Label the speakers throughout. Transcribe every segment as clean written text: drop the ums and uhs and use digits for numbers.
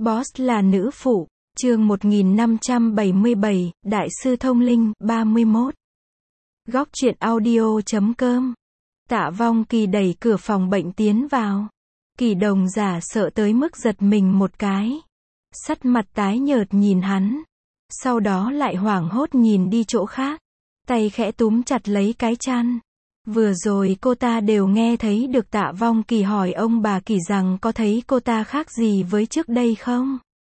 Speaker 1: Boss là nữ phụ. Chương 1577, Đại sư Thông Linh, 31. Góc truyện audio.com. Tạ Vong Kỳ đẩy cửa phòng bệnh tiến vào. Kỳ Đồng giả sợ tới mức giật mình một cái. Sắc mặt tái nhợt nhìn hắn. Sau đó lại hoảng hốt nhìn đi chỗ khác. Tay khẽ túm chặt lấy cái chăn. Vừa rồi cô ta đều nghe thấy được Tạ Vong Kỳ hỏi ông bà Kỳ rằng có thấy cô ta khác gì với trước đây không?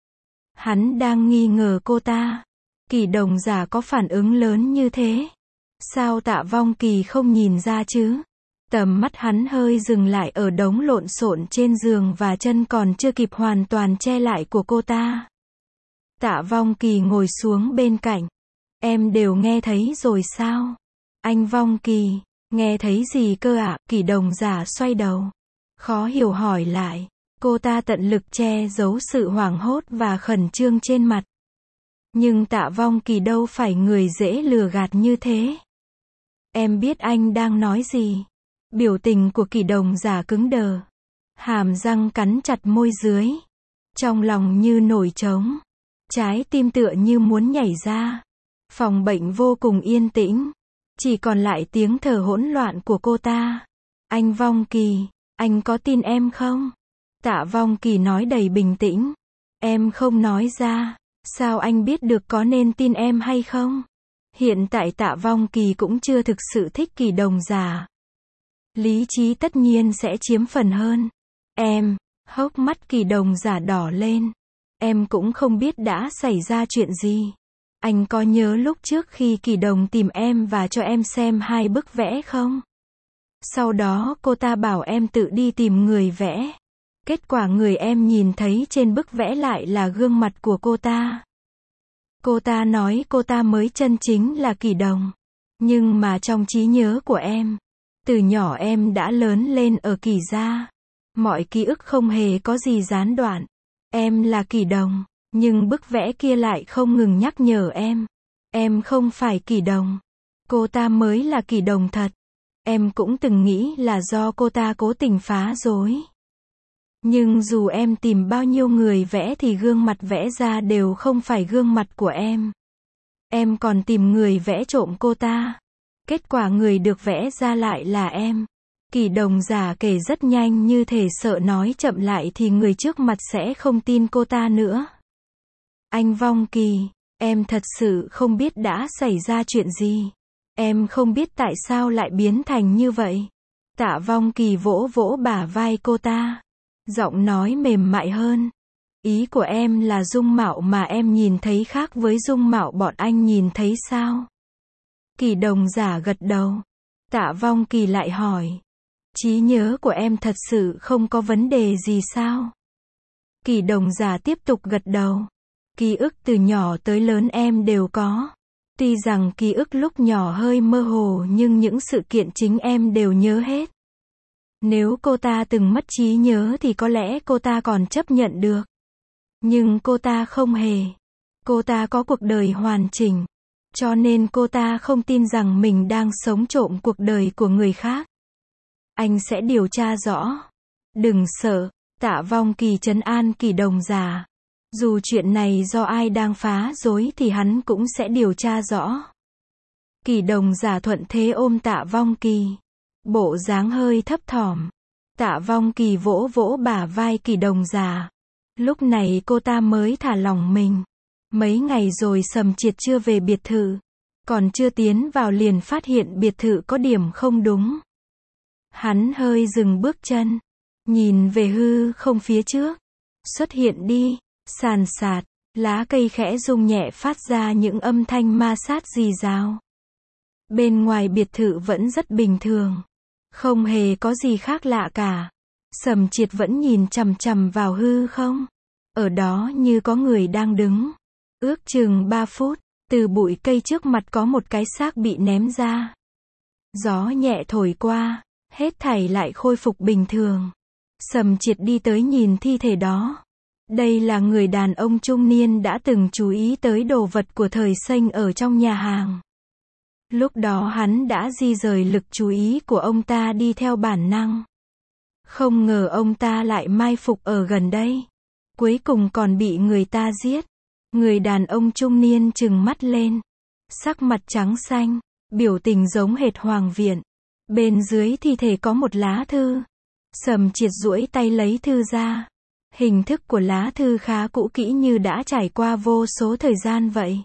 Speaker 1: Hắn đang nghi ngờ cô ta. Kỳ Đồng giả có phản ứng lớn như thế. Sao Tạ Vong Kỳ không nhìn ra chứ? Tầm mắt hắn hơi dừng lại ở đống lộn xộn trên giường và chân còn chưa kịp hoàn toàn che lại của cô ta. Tạ Vong Kỳ ngồi xuống bên cạnh. Em đều nghe thấy rồi sao? Anh Vong Kỳ, nghe thấy gì cơ ạ? Kỳ Đồng giả xoay đầu. Khó hiểu hỏi lại. Cô ta tận lực che giấu sự hoảng hốt và khẩn trương trên mặt. Nhưng Tạ Vong Kỳ đâu phải người dễ lừa gạt như thế. Em biết anh đang nói gì. Biểu tình của Kỳ Đồng giả cứng đờ. Hàm răng cắn chặt môi dưới. Trong lòng như nổi trống. Trái tim tựa như muốn nhảy ra. Phòng bệnh vô cùng yên tĩnh. Chỉ còn lại tiếng thở hỗn loạn của cô ta. Anh Vong Kỳ, anh có tin em không? Tạ Vong Kỳ nói đầy bình tĩnh. Em không nói ra. Sao anh biết được có nên tin em hay không? Hiện tại Tạ Vong Kỳ cũng chưa thực sự thích Kỳ Đồng giả. Lý trí tất nhiên sẽ chiếm phần hơn. Em, hốc mắt Kỳ Đồng giả đỏ lên. Em cũng không biết đã xảy ra chuyện gì. Anh có nhớ lúc trước khi Kỳ Đồng tìm em và cho em xem 2 bức vẽ không? Sau đó cô ta bảo em tự đi tìm người vẽ. Kết quả người em nhìn thấy trên bức vẽ lại là gương mặt của cô ta. Cô ta nói cô ta mới chân chính là Kỳ Đồng. Nhưng mà trong trí nhớ của em, từ nhỏ em đã lớn lên ở Kỳ gia. Mọi ký ức không hề có gì gián đoạn. Em là Kỳ Đồng, nhưng bức vẽ kia lại không ngừng nhắc nhở em. Em không phải Kỳ Đồng. Cô ta mới là Kỳ Đồng thật. Em cũng từng nghĩ là do cô ta cố tình phá rối. Nhưng dù em tìm bao nhiêu người vẽ thì gương mặt vẽ ra đều không phải gương mặt của em. Em còn tìm người vẽ trộm cô ta. Kết quả người được vẽ ra lại là em. Kỳ Đồng giả kể rất nhanh như thể sợ nói chậm lại thì người trước mặt sẽ không tin cô ta nữa. Anh Vong Kỳ, em thật sự không biết đã xảy ra chuyện gì. Em không biết tại sao lại biến thành như vậy. Tạ Vong Kỳ vỗ vỗ bả vai cô ta. Giọng nói mềm mại hơn. Ý của em là dung mạo mà em nhìn thấy khác với dung mạo bọn anh nhìn thấy sao? Kỳ Đồng giả gật đầu. Tạ Vong Kỳ lại hỏi. Trí nhớ của em thật sự không có vấn đề gì sao? Kỳ Đồng giả tiếp tục gật đầu. Ký ức từ nhỏ tới lớn em đều có. Tuy rằng ký ức lúc nhỏ hơi mơ hồ nhưng những sự kiện chính em đều nhớ hết. Nếu cô ta từng mất trí nhớ thì có lẽ cô ta còn chấp nhận được. Nhưng cô ta không hề. Cô ta có cuộc đời hoàn chỉnh. Cho nên cô ta không tin rằng mình đang sống trộm cuộc đời của người khác. Anh sẽ điều tra rõ. Đừng sợ. Tạ Vong Kỳ trấn an Kỳ Đồng giả. Dù chuyện này do ai đang phá rối thì hắn cũng sẽ điều tra rõ. Kỳ Đồng giả thuận thế ôm Tạ Vong Kỳ. Bộ dáng hơi thấp thỏm. Tạ Vong Kỳ vỗ vỗ bả vai Kỳ Đồng giả. Lúc này cô ta mới thả lỏng mình. Mấy ngày rồi Sầm Triệt chưa về biệt thự. Còn chưa tiến vào liền phát hiện biệt thự có điểm không đúng. Hắn hơi dừng bước chân. Nhìn về hư không phía trước. Xuất hiện đi. Sàn sạt. Lá cây khẽ rung nhẹ phát ra những âm thanh ma sát rì rào. Bên ngoài biệt thự vẫn rất bình thường. Không hề có gì khác lạ cả. Sầm Triệt vẫn nhìn chằm chằm vào hư không. Ở đó như có người đang đứng. Ước chừng 3 phút, từ bụi cây trước mặt có một cái xác bị ném ra. Gió nhẹ thổi qua, hết thảy lại khôi phục bình thường. Sầm Triệt đi tới nhìn thi thể đó. Đây là người đàn ông trung niên đã từng chú ý tới đồ vật của thời Xanh ở trong nhà hàng. Lúc đó hắn đã di rời lực chú ý của ông ta đi theo bản năng. Không ngờ ông ta lại mai phục ở gần đây. cuối cùng còn bị người ta giết. Người đàn ông trung niên trừng mắt lên, sắc mặt trắng xanh, biểu tình giống hệt Hoàng Viện. Bên dưới thi thể có một lá thư. Sầm Triệt duỗi tay lấy thư ra. Hình thức của lá thư khá cũ kỹ như đã trải qua vô số thời gian vậy.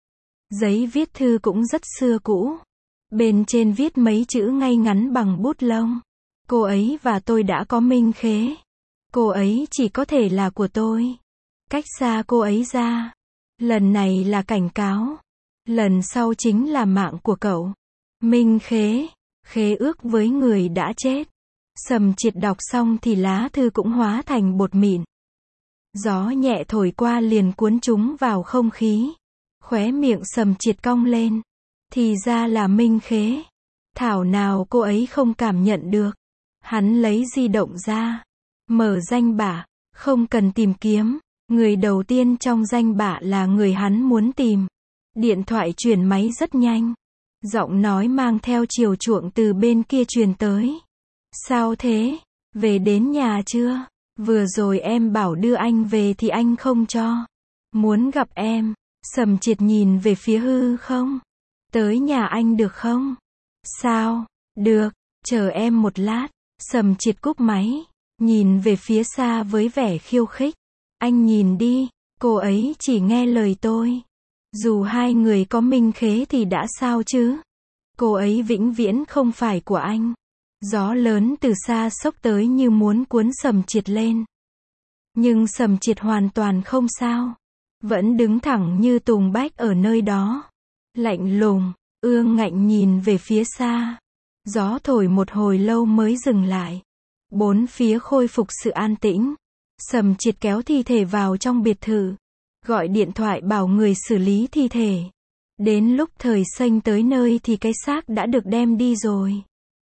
Speaker 1: Giấy viết thư cũng rất xưa cũ. Bên trên viết mấy chữ ngay ngắn bằng bút lông. Cô ấy và tôi đã có minh khế. Cô ấy chỉ có thể là của tôi. Cách xa cô ấy ra. Lần này là cảnh cáo. Lần sau chính là mạng của cậu. Minh khế. Khế ước với người đã chết. Sầm Triệt đọc xong thì lá thư cũng hóa thành bột mịn. Gió nhẹ thổi qua liền cuốn chúng vào không khí. Khóe miệng Sầm Triệt cong lên. Thì ra là minh khế. Thảo nào cô ấy không cảm nhận được. Hắn lấy di động ra. Mở danh bạ. Không cần tìm kiếm. Người đầu tiên trong danh bạ là người hắn muốn tìm. Điện thoại chuyển máy rất nhanh. Giọng nói mang theo chiều chuộng từ bên kia truyền tới. Sao thế? Về đến nhà chưa? Vừa rồi em bảo đưa anh về thì anh không cho. Muốn gặp em. Sầm Triệt nhìn về phía hư không. Tới nhà anh được không? Sao? Được, chờ em một lát. Sầm Triệt cúp máy. Nhìn về phía xa với vẻ khiêu khích. Anh nhìn đi, cô ấy chỉ nghe lời tôi. Dù hai người có minh khế thì đã sao chứ? Cô ấy vĩnh viễn không phải của anh. Gió lớn từ xa xốc tới như muốn cuốn Sầm Triệt lên. Nhưng Sầm Triệt hoàn toàn không sao. Vẫn đứng thẳng như tùng bách ở nơi đó. Lạnh lùng, ương ngạnh nhìn về phía xa. Gió thổi một hồi lâu mới dừng lại. Bốn phía khôi phục sự an tĩnh. Sầm Triệt kéo thi thể vào trong biệt thự. Gọi điện thoại bảo người xử lý thi thể. Đến lúc Thời Xanh tới nơi thì cái xác đã được đem đi rồi.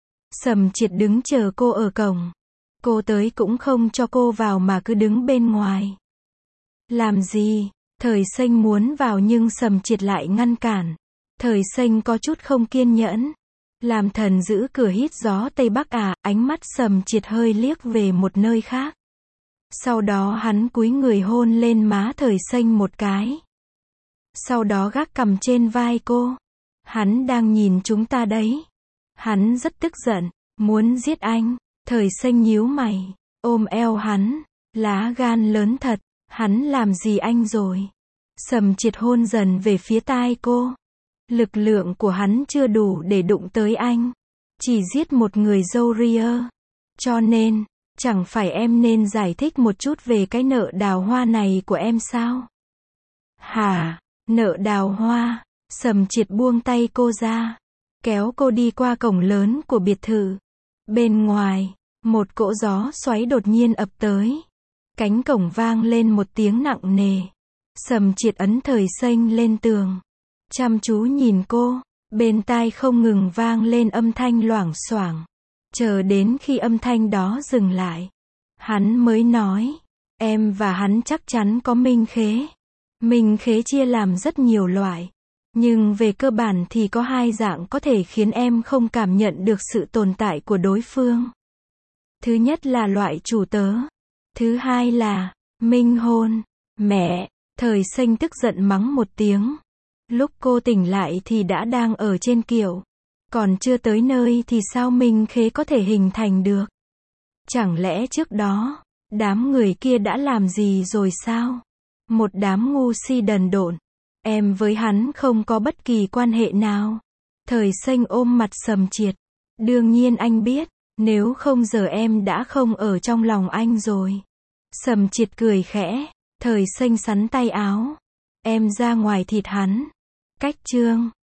Speaker 1: Sầm Triệt đứng chờ cô ở cổng. Cô tới cũng không cho cô vào mà cứ đứng bên ngoài. Làm gì? Thời Xanh muốn vào nhưng Sầm Triệt lại ngăn cản. Thời Xanh có chút không kiên nhẫn. Làm thần giữ cửa hít gió Tây Bắc à? Ánh mắt Sầm Triệt hơi liếc về một nơi khác. Sau đó hắn cúi người hôn lên má Thời Xanh một cái. Sau đó gác cằm trên vai cô. Hắn đang nhìn chúng ta đấy. Hắn rất tức giận, muốn giết anh. Thời Xanh nhíu mày, ôm eo hắn. Lá gan lớn thật, hắn làm gì anh rồi? Sầm Triệt hôn dần về phía tai cô. Lực lượng của hắn chưa đủ để đụng tới anh. Chỉ giết một người dâu ria. Cho nên, chẳng phải em nên giải thích một chút về cái nợ đào hoa này của em sao? Hả? Nợ đào hoa? Sầm Triệt buông tay cô ra. Kéo cô đi qua cổng lớn của biệt thự. Bên ngoài, một cỗ gió xoáy đột nhiên ập tới. Cánh cổng vang lên một tiếng nặng nề. Sầm Triệt ấn Thời Xanh lên tường. Chăm chú nhìn cô. Bên tai không ngừng vang lên âm thanh loảng xoảng. Chờ đến khi âm thanh đó dừng lại. Hắn mới nói. Em và hắn chắc chắn có minh khế. Minh khế chia làm rất nhiều loại. Nhưng về cơ bản thì có hai dạng có thể khiến em không cảm nhận được sự tồn tại của đối phương. Thứ nhất là loại chủ tớ. Thứ hai là minh hôn. Mẹ! Thời Xanh tức giận mắng một tiếng. Lúc cô tỉnh lại thì đã đang ở trên kiệu. Còn chưa tới nơi thì sao minh khế có thể hình thành được? Chẳng lẽ trước đó, đám người kia đã làm gì rồi sao? Một đám ngu si đần độn. Em với hắn không có bất kỳ quan hệ nào. Thời Xanh ôm mặt Sầm Triệt. Đương nhiên anh biết, nếu không giờ em đã không ở trong lòng anh rồi. Sầm Triệt cười khẽ. Thời Xanh sắn tay áo. Em ra ngoài thịt hắn. Cách chương